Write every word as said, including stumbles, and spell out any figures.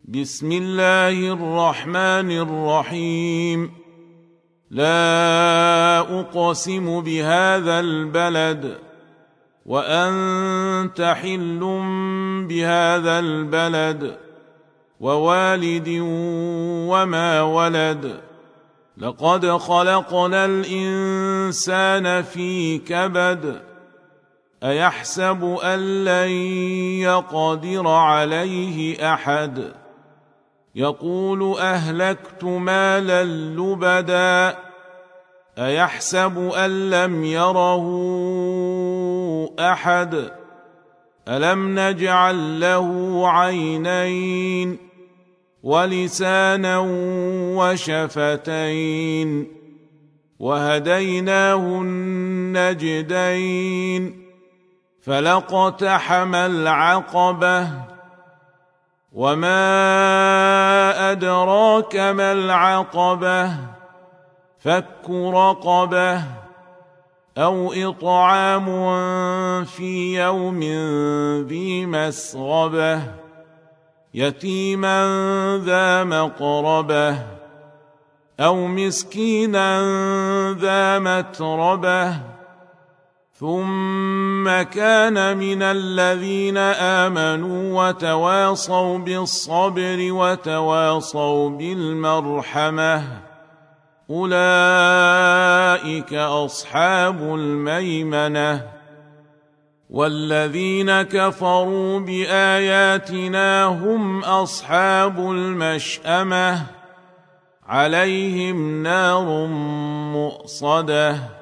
بسم الله الرحمن الرحيم. لا أقسم بهذا البلد وأنت حل بهذا البلد ووالد وما ولد لقد خلقنا الإنسان في كبد أيحسب أن لن يقدر عليه أحد يقول أهلكت مالا لبدا أيحسب أن لم يره أحد ألم نجعل له عينين ولسانا وشفتين وهديناه النجدين فلاقتحم العقبة وما أدراك ما العقبة فك رقبة أو إطعام في يوم ذي مسغبة يتيما ذا مقربة أو مسكينا ذا متربة ثم كان من الذين آمنوا وتواصوا بالصبر وتواصوا بالمرحمة أولئك أصحاب الميمنة والذين كفروا بآياتنا هم أصحاب المشأمة عليهم نار مؤصدة